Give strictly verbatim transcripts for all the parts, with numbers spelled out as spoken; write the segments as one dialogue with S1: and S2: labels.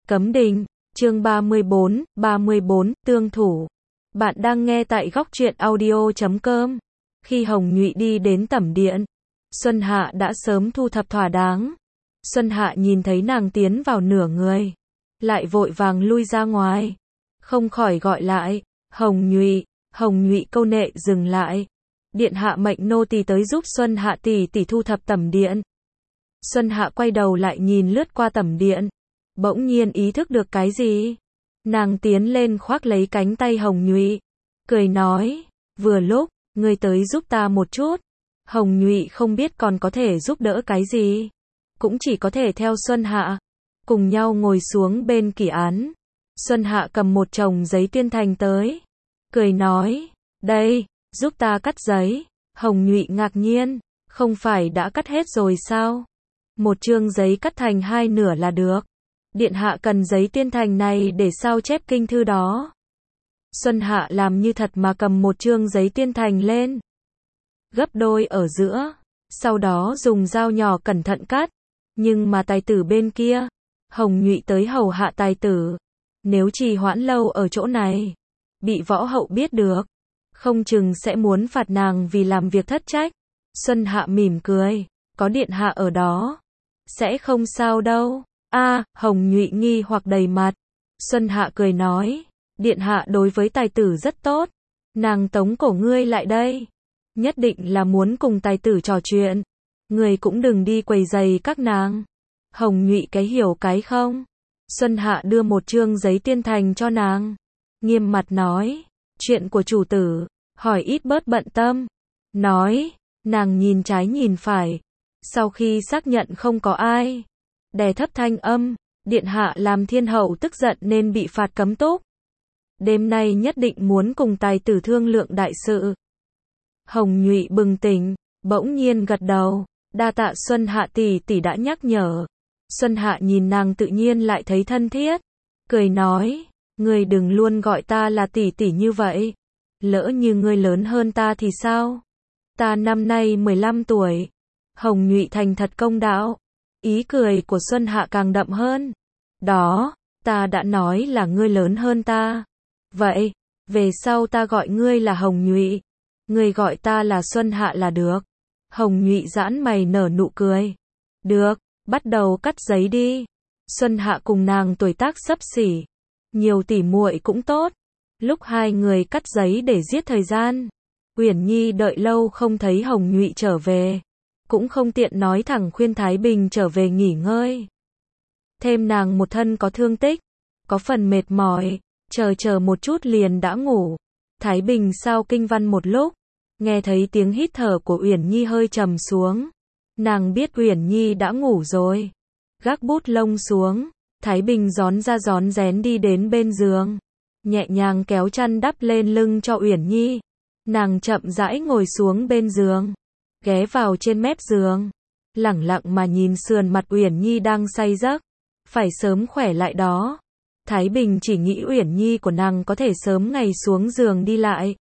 S1: Cấm đình, chương ba mươi bốn, ba mươi bốn, tương thủ. Bạn đang nghe tại góc truyện audio chấm com. Khi Hồng Nhụy đi đến tẩm điện, Xuân Hạ đã sớm thu thập thỏa đáng. Xuân Hạ nhìn thấy nàng tiến vào nửa người, lại vội vàng lui ra ngoài, không khỏi gọi lại, Hồng Nhụy, Hồng Nhụy câu nệ dừng lại. Điện hạ mệnh nô tỳ tới giúp Xuân Hạ tỷ tỷ thu thập tẩm điện. Xuân Hạ quay đầu lại nhìn lướt qua tẩm điện, bỗng nhiên ý thức được cái gì. Nàng tiến lên khoác lấy cánh tay Hồng Nhụy, cười nói, vừa lúc, ngươi tới giúp ta một chút. Hồng Nhụy không biết còn có thể giúp đỡ cái gì, cũng chỉ có thể theo Xuân Hạ, cùng nhau ngồi xuống bên kỷ án. Xuân Hạ cầm một chồng giấy tuyên thành tới, cười nói, đây, giúp ta cắt giấy. Hồng Nhụy ngạc nhiên, không phải đã cắt hết rồi sao? Một chương giấy cắt thành hai nửa là được. Điện hạ cần giấy tuyên thành này để sao chép kinh thư đó. Xuân Hạ làm như thật mà cầm một chương giấy tuyên thành lên, gấp đôi ở giữa, sau đó dùng dao nhỏ cẩn thận cắt. Nhưng mà tài tử bên kia, Hồng Nhụy tới hầu hạ tài tử, nếu trì hoãn lâu ở chỗ này, bị võ hậu biết được, không chừng sẽ muốn phạt nàng vì làm việc thất trách. Xuân Hạ mỉm cười, có điện hạ ở đó, sẽ không sao đâu. A, à, Hồng Nhụy nghi hoặc đầy mặt. Xuân Hạ cười nói, điện hạ đối với tài tử rất tốt, nàng tống cổ ngươi lại đây, nhất định là muốn cùng tài tử trò chuyện, ngươi cũng đừng đi quấy rầy các nàng. Hồng Nhụy cái hiểu cái không. Xuân Hạ đưa một chương giấy tuyên thành cho nàng, nghiêm mặt nói, chuyện của chủ tử, hỏi ít bớt bận tâm. Nói, nàng nhìn trái nhìn phải, sau khi xác nhận không có ai, đè thấp thanh âm, điện hạ làm thiên hậu tức giận nên bị phạt cấm túc. Đêm nay nhất định muốn cùng tài tử thương lượng đại sự. Hồng Nhụy bừng tỉnh, bỗng nhiên gật đầu, đa tạ Xuân Hạ tỷ tỷ đã nhắc nhở. Xuân Hạ nhìn nàng tự nhiên lại thấy thân thiết, cười nói, ngươi đừng luôn gọi ta là tỷ tỷ như vậy, lỡ như ngươi lớn hơn ta thì sao? Ta năm nay mười lăm tuổi. Hồng Nhụy thành thật công đạo. Ý cười của Xuân Hạ càng đậm hơn. Đó, ta đã nói là ngươi lớn hơn ta. Vậy, về sau ta gọi ngươi là Hồng Nhụy, ngươi gọi ta là Xuân Hạ là được. Hồng Nhụy giãn mày nở nụ cười. Được, bắt đầu cắt giấy đi. Xuân Hạ cùng nàng tuổi tác xấp xỉ, nhiều tỉ muội cũng tốt. Lúc hai người cắt giấy để giết thời gian, Uyển Nhi đợi lâu không thấy Hồng Nhụy trở về, cũng không tiện nói thẳng khuyên Thái Bình trở về nghỉ ngơi. Thêm nàng một thân có thương tích, có phần mệt mỏi, chờ chờ một chút liền đã ngủ. Thái Bình sau kinh văn một lúc, nghe thấy tiếng hít thở của Uyển Nhi hơi trầm xuống. Nàng biết Uyển Nhi đã ngủ rồi. Gác bút lông xuống, Thái Bình rón ra rón rén đi đến bên giường, nhẹ nhàng kéo chăn đắp lên lưng cho Uyển Nhi. Nàng chậm rãi ngồi xuống bên giường, ghé vào trên mép giường, lẳng lặng mà nhìn sườn mặt Uyển Nhi đang say giấc, phải sớm khỏe lại đó. Thái Bình chỉ nghĩ Uyển Nhi của nàng có thể sớm ngày xuống giường đi lại.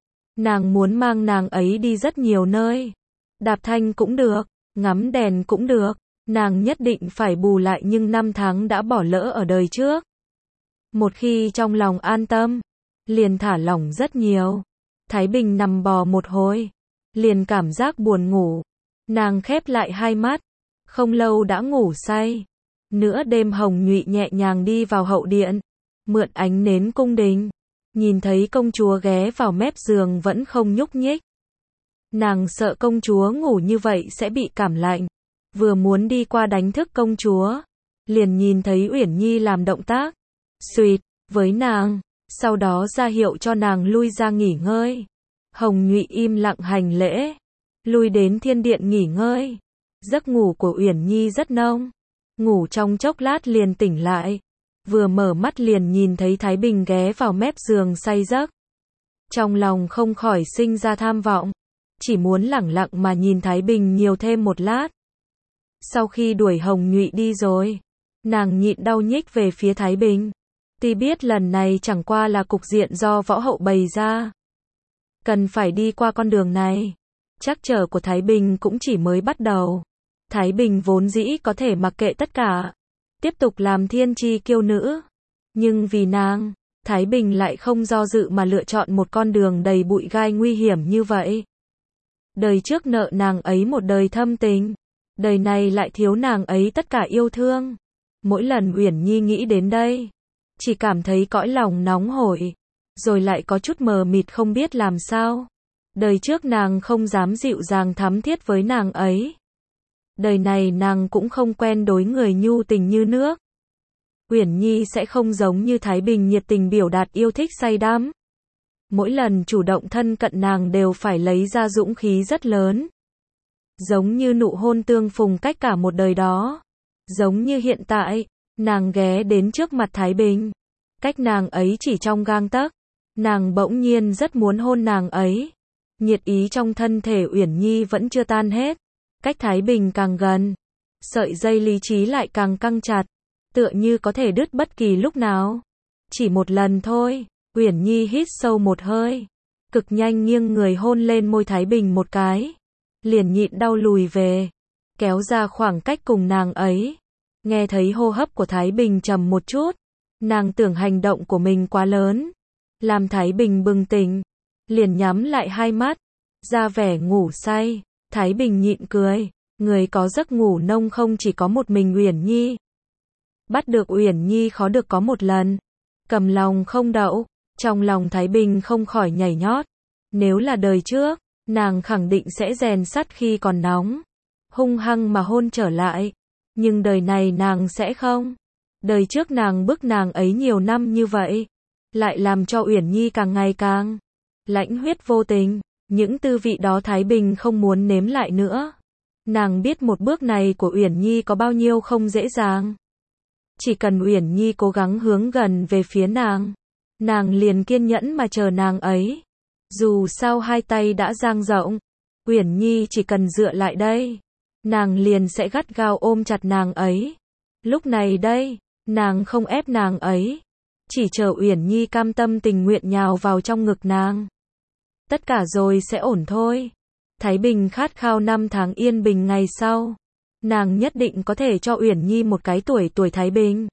S1: Nàng muốn mang nàng ấy đi rất nhiều nơi, đạp thanh cũng được, ngắm đèn cũng được, nàng nhất định phải bù lại những năm tháng đã bỏ lỡ ở đời trước. Một khi trong lòng an tâm, liền thả lỏng rất nhiều. Thái Bình nằm bò một hồi, liền cảm giác buồn ngủ. Nàng khép lại hai mắt, không lâu đã ngủ say. Nửa đêm Hồng Nhụy nhẹ nhàng đi vào hậu điện, mượn ánh nến cung đình, nhìn thấy công chúa ghé vào mép giường vẫn không nhúc nhích. Nàng sợ công chúa ngủ như vậy sẽ bị cảm lạnh, vừa muốn đi qua đánh thức công chúa, liền nhìn thấy Uyển Nhi làm động tác xuỵt với nàng, sau đó ra hiệu cho nàng lui ra nghỉ ngơi. Hồng Nhụy im lặng hành lễ, lui đến thiên điện nghỉ ngơi. Giấc ngủ của Uyển Nhi rất nông, ngủ trong chốc lát liền tỉnh lại, vừa mở mắt liền nhìn thấy Thái Bình ghé vào mép giường say giấc. Trong lòng không khỏi sinh ra tham vọng, chỉ muốn lẳng lặng mà nhìn Thái Bình nhiều thêm một lát. Sau khi đuổi Hồng Nhụy đi rồi, nàng nhịn đau nhích về phía Thái Bình. Tuy biết lần này chẳng qua là cục diện do võ hậu bày ra, cần phải đi qua con đường này, trắc trở của Thái Bình cũng chỉ mới bắt đầu. Thái Bình vốn dĩ có thể mặc kệ tất cả, tiếp tục làm thiên chi kiêu nữ. Nhưng vì nàng, Thái Bình lại không do dự mà lựa chọn một con đường đầy bụi gai nguy hiểm như vậy. Đời trước nợ nàng ấy một đời thâm tình, đời này lại thiếu nàng ấy tất cả yêu thương. Mỗi lần Uyển Nhi nghĩ đến đây, chỉ cảm thấy cõi lòng nóng hổi, rồi lại có chút mờ mịt không biết làm sao. Đời trước nàng không dám dịu dàng thắm thiết với nàng ấy. Đời này nàng cũng không quen đối người nhu tình như nước. Uyển Nhi sẽ không giống như Thái Bình nhiệt tình biểu đạt yêu thích say đắm. Mỗi lần chủ động thân cận nàng đều phải lấy ra dũng khí rất lớn. Giống như nụ hôn tương phùng cách cả một đời đó. Giống như hiện tại, nàng ghé đến trước mặt Thái Bình. Cách nàng ấy chỉ trong gang tấc. Nàng bỗng nhiên rất muốn hôn nàng ấy. Nhiệt ý trong thân thể Uyển Nhi vẫn chưa tan hết. Cách Thái Bình càng gần, sợi dây lý trí lại càng căng chặt, tựa như có thể đứt bất kỳ lúc nào. Chỉ một lần thôi, Uyển Nhi hít sâu một hơi, cực nhanh nghiêng người hôn lên môi Thái Bình một cái, liền nhịn đau lùi về, kéo ra khoảng cách cùng nàng ấy. Nghe thấy hô hấp của Thái Bình trầm một chút, nàng tưởng hành động của mình quá lớn, làm Thái Bình bừng tỉnh, liền nhắm lại hai mắt, ra vẻ ngủ say. Thái Bình nhịn cười, người có giấc ngủ nông không chỉ có một mình Uyển Nhi. Bắt được Uyển Nhi khó được có một lần, cầm lòng không đậu, trong lòng Thái Bình không khỏi nhảy nhót. Nếu là đời trước, nàng khẳng định sẽ rèn sắt khi còn nóng, hung hăng mà hôn trở lại. Nhưng đời này nàng sẽ không. Đời trước nàng bức nàng ấy nhiều năm như vậy, lại làm cho Uyển Nhi càng ngày càng lãnh huyết vô tình. Những tư vị đó Thái Bình không muốn nếm lại nữa. Nàng biết một bước này của Uyển Nhi có bao nhiêu không dễ dàng. Chỉ cần Uyển Nhi cố gắng hướng gần về phía nàng, nàng liền kiên nhẫn mà chờ nàng ấy. Dù sao hai tay đã dang rộng, Uyển Nhi chỉ cần dựa lại đây, nàng liền sẽ gắt gao ôm chặt nàng ấy. Lúc này đây, nàng không ép nàng ấy, chỉ chờ Uyển Nhi cam tâm tình nguyện nhào vào trong ngực nàng. Tất cả rồi sẽ ổn thôi. Thái Bình khát khao năm tháng yên bình ngày sau. Nàng nhất định có thể cho Uyển Nhi một cái tuổi tuổi Thái Bình.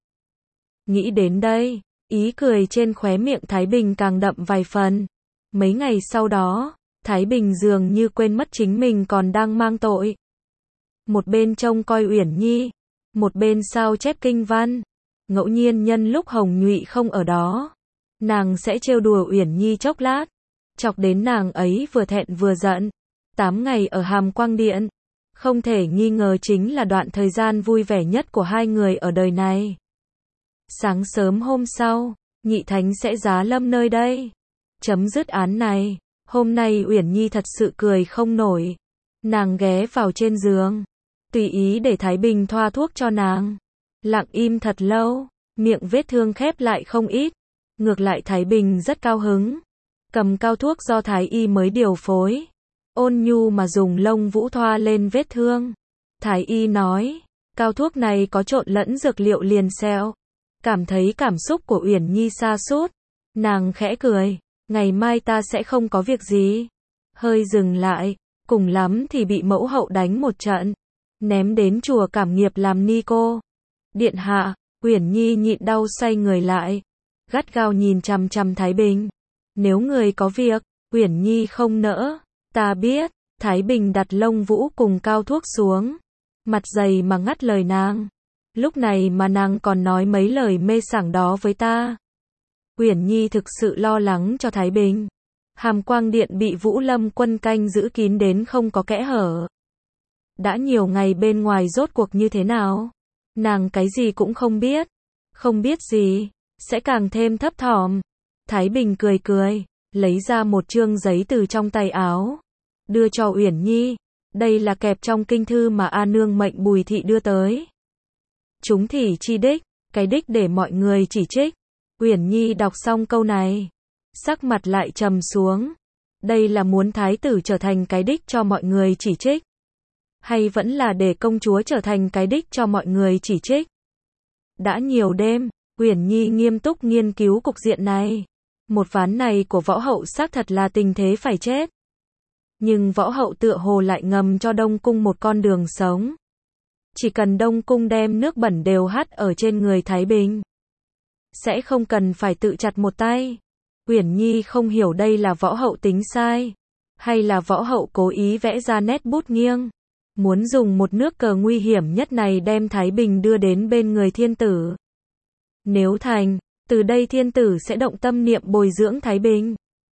S1: Nghĩ đến đây, ý cười trên khóe miệng Thái Bình càng đậm vài phần. Mấy ngày sau đó, Thái Bình dường như quên mất chính mình còn đang mang tội. Một bên trông coi Uyển Nhi, một bên sao chép kinh văn. Ngẫu nhiên nhân lúc Hồng Nhụy không ở đó, nàng sẽ trêu đùa Uyển Nhi chốc lát, chọc đến nàng ấy vừa thẹn vừa giận. Tám ngày ở Hàm Quang Điện, không thể nghi ngờ chính là đoạn thời gian vui vẻ nhất của hai người ở đời này. Sáng sớm hôm sau, Nhị Thánh sẽ giá lâm nơi đây. Chấm dứt án này, hôm nay Uyển Nhi thật sự cười không nổi. Nàng ghé vào trên giường, tùy ý để Thái Bình thoa thuốc cho nàng. Lặng im thật lâu, miệng vết thương khép lại không ít. Ngược lại Thái Bình rất cao hứng. Cầm cao thuốc do Thái Y mới điều phối, ôn nhu mà dùng lông vũ thoa lên vết thương. Thái Y nói, cao thuốc này có trộn lẫn dược liệu liền xeo. Cảm thấy cảm xúc của Uyển Nhi sa sút, nàng khẽ cười, ngày mai ta sẽ không có việc gì. Hơi dừng lại, cùng lắm thì bị mẫu hậu đánh một trận, ném đến chùa Cảm Nghiệp làm ni cô. Điện hạ, Uyển Nhi nhịn đau xoay người lại, gắt gao nhìn chằm chằm Thái Bình. Nếu người có việc, Uyển Nhi không nỡ. Ta biết. Thái Bình đặt lông vũ cùng cao thuốc xuống, mặt dày mà ngắt lời nàng. Lúc này mà nàng còn nói mấy lời mê sảng đó với ta. Uyển Nhi thực sự lo lắng cho Thái Bình. Hàm Quang Điện bị Vũ Lâm quân canh giữ kín đến không có kẽ hở. Đã nhiều ngày bên ngoài rốt cuộc như thế nào? Nàng cái gì cũng không biết. Không biết gì, sẽ càng thêm thấp thỏm. Thái Bình cười cười, lấy ra một chương giấy từ trong tay áo, đưa cho Uyển Nhi. Đây là kẹp trong kinh thư mà A Nương mệnh Bùi Thị đưa tới. Chúng thị chi đích, cái đích để mọi người chỉ trích. Uyển Nhi đọc xong câu này, sắc mặt lại trầm xuống. Đây là muốn thái tử trở thành cái đích cho mọi người chỉ trích, hay vẫn là để công chúa trở thành cái đích cho mọi người chỉ trích? Đã nhiều đêm, Uyển Nhi nghiêm túc nghiên cứu cục diện này. Một ván này của võ hậu xác thật là tình thế phải chết. Nhưng võ hậu tựa hồ lại ngầm cho Đông Cung một con đường sống. Chỉ cần Đông Cung đem nước bẩn đều hắt ở trên người Thái Bình, sẽ không cần phải tự chặt một tay. Uyển Nhi không hiểu đây là võ hậu tính sai, hay là võ hậu cố ý vẽ ra nét bút nghiêng, muốn dùng một nước cờ nguy hiểm nhất này đem Thái Bình đưa đến bên người thiên tử. Nếu thành, từ đây thiên tử sẽ động tâm niệm bồi dưỡng Thái Bình.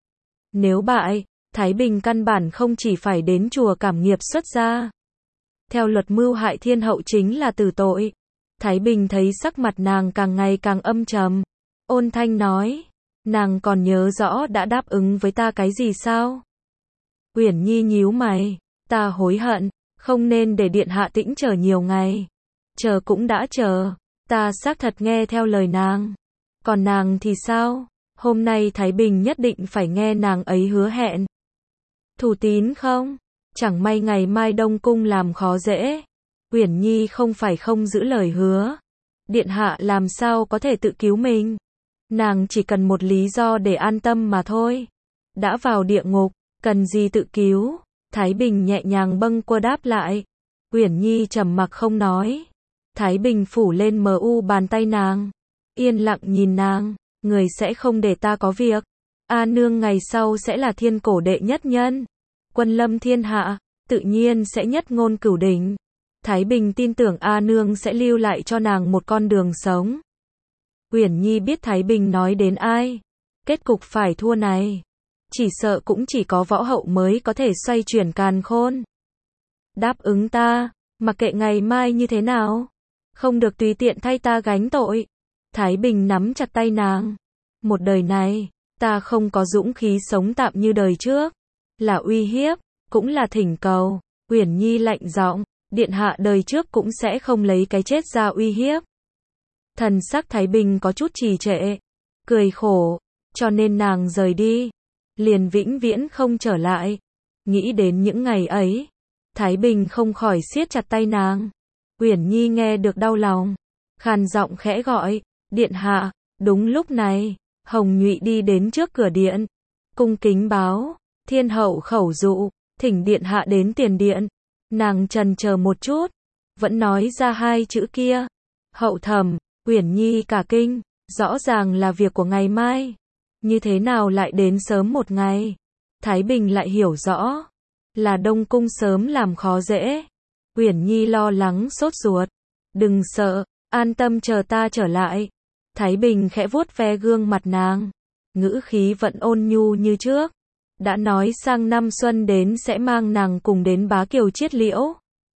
S1: Nếu bại, Thái Bình căn bản không chỉ phải đến chùa cảm nghiệp xuất gia. Theo luật mưu hại thiên hậu chính là tử tội. Thái Bình thấy sắc mặt nàng càng ngày càng âm trầm. Ôn thanh nói, nàng còn nhớ rõ đã đáp ứng với ta cái gì sao? Uyển Nhi nhíu mày, ta hối hận, không nên để điện hạ tĩnh chờ nhiều ngày. Chờ cũng đã chờ, ta xác thật nghe theo lời nàng. Còn nàng thì sao? Hôm nay Thái Bình nhất định phải nghe nàng ấy hứa hẹn. Thủ tín không? Chẳng may ngày mai Đông Cung làm khó dễ. Uyển Nhi không phải không giữ lời hứa. Điện hạ làm sao có thể tự cứu mình? Nàng chỉ cần một lý do để an tâm mà thôi. Đã vào địa ngục, cần gì tự cứu? Thái Bình nhẹ nhàng bâng quơ đáp lại. Uyển Nhi trầm mặc không nói. Thái Bình phủ lên mờ u bàn tay nàng. Yên lặng nhìn nàng. Người sẽ không để ta có việc. A nương ngày sau sẽ là thiên cổ đệ nhất nhân. Quân lâm thiên hạ, tự nhiên sẽ nhất ngôn cửu đỉnh. Thái Bình tin tưởng A nương sẽ lưu lại cho nàng một con đường sống. Uyển Nhi biết Thái Bình nói đến ai. Kết cục phải thua này, chỉ sợ cũng chỉ có võ hậu mới có thể xoay chuyển càn khôn. Đáp ứng ta, mặc kệ ngày mai như thế nào, không được tùy tiện thay ta gánh tội. Thái Bình nắm chặt tay nàng. Một đời này, ta không có dũng khí sống tạm như đời trước. Là uy hiếp, cũng là thỉnh cầu. Uyển Nhi lạnh giọng, điện hạ đời trước cũng sẽ không lấy cái chết ra uy hiếp. Thần sắc Thái Bình có chút trì trệ, cười khổ, cho nên nàng rời đi, liền vĩnh viễn không trở lại. Nghĩ đến những ngày ấy, Thái Bình không khỏi siết chặt tay nàng. Uyển Nhi nghe được đau lòng, khàn giọng khẽ gọi, điện hạ. Đúng lúc này, Hồng Nhụy đi đến trước cửa điện, cung kính báo, thiên hậu khẩu dụ, thỉnh điện hạ đến tiền điện. Nàng chần chờ một chút, vẫn nói ra hai chữ kia. Hậu thẩm. Uyển Nhi cả kinh, rõ ràng là việc của ngày mai, như thế nào lại đến sớm một ngày? Thái Bình lại hiểu rõ, là Đông Cung sớm làm khó dễ. Uyển Nhi lo lắng sốt ruột, đừng sợ, an tâm chờ ta trở lại. Thái Bình khẽ vuốt ve gương mặt nàng, ngữ khí vẫn ôn nhu như trước. Đã nói sang năm xuân đến sẽ mang nàng cùng đến Bá Kiều Chiết Liễu.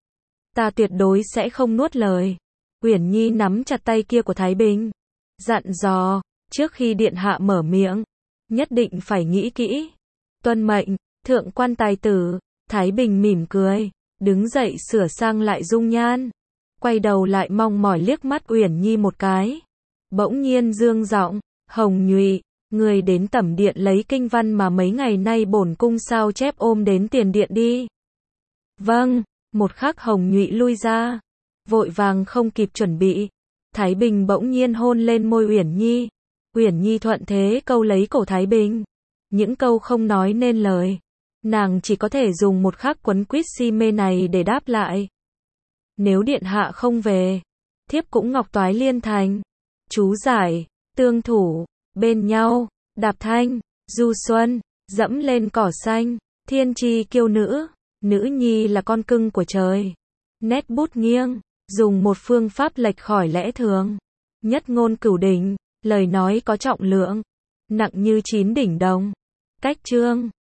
S1: Ta tuyệt đối sẽ không nuốt lời. Uyển Nhi nắm chặt tay kia của Thái Bình, dặn dò, trước khi điện hạ mở miệng, nhất định phải nghĩ kỹ. Tuân mệnh, thượng quan tài tử. Thái Bình mỉm cười, đứng dậy sửa sang lại dung nhan, quay đầu lại mong mỏi liếc mắt Uyển Nhi một cái. Bỗng nhiên dương giọng, Hồng Nhụy, người đến tẩm điện lấy kinh văn mà mấy ngày nay bổn cung sao chép ôm đến tiền điện đi. Vâng. Một khắc Hồng Nhụy lui ra, vội vàng không kịp chuẩn bị. Thái Bình bỗng nhiên hôn lên môi Uyển Nhi. Uyển Nhi thuận thế câu lấy cổ Thái Bình. Những câu không nói nên lời, nàng chỉ có thể dùng một khắc quấn quýt si mê này để đáp lại. Nếu điện hạ không về, thiếp cũng ngọc toái liên thành. Chú giải, tương thủ, bên nhau, đạp thanh, du xuân, dẫm lên cỏ xanh, thiên tri kiêu nữ. Nữ nhi là con cưng của trời. Nét bút nghiêng, dùng một phương pháp lệch khỏi lẽ thường. Nhất ngôn cửu đỉnh, lời nói có trọng lượng, nặng như chín đỉnh đồng. Cách chương